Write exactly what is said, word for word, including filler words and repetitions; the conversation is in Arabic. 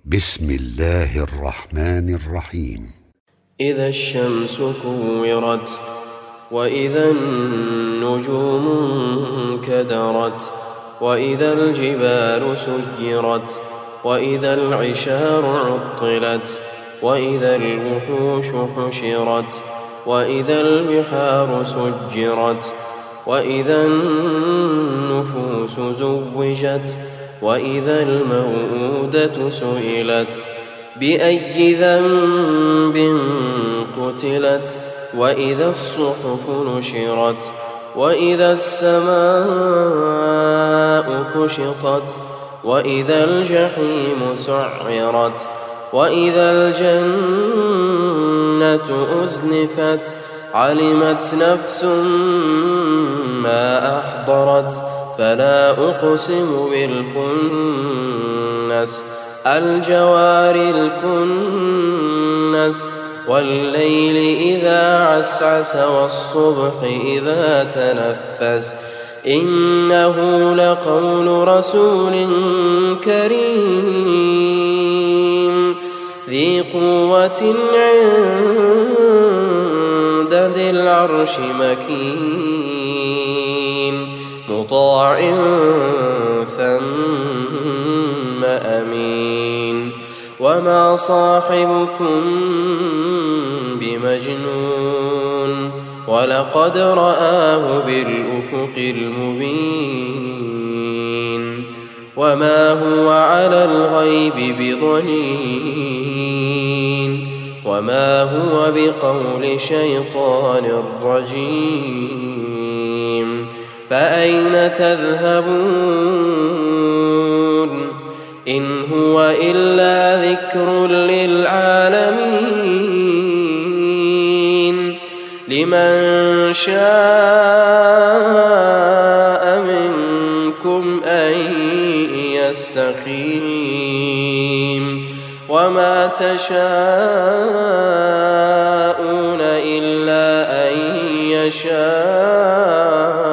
بسم الله الرحمن الرحيم. إذا الشمس كورت وإذا النجوم انكدرت وإذا الجبال سيرت وإذا العشار عطلت وإذا الوحوش حشرت وإذا البحار سجرت وإذا النفوس زوجت وإذا الموءودة سئلت بأي ذنب قتلت وإذا الصحف نشرت وإذا السماء كشطت وإذا الجحيم سعرت وإذا الجنة أزلفت علمت نفس ما أحضرت فلا أقسم بالخنس الجوار الكنس والليل إذا عسعس والصبح إذا تنفس إنه لقول رسول كريم ذي قوة عند ذي العرش مكين مطاع ثم أمين وما صاحبكم بمجنون ولقد رآه بالأفق المبين وما هو على الغيب بضنين وما هو بقول شيطان رجيم فأين تذهبون إن هو إلا ذكر للعالمين لمن شاء منكم أن يستقيم وما تشاءون إلا أن يشاء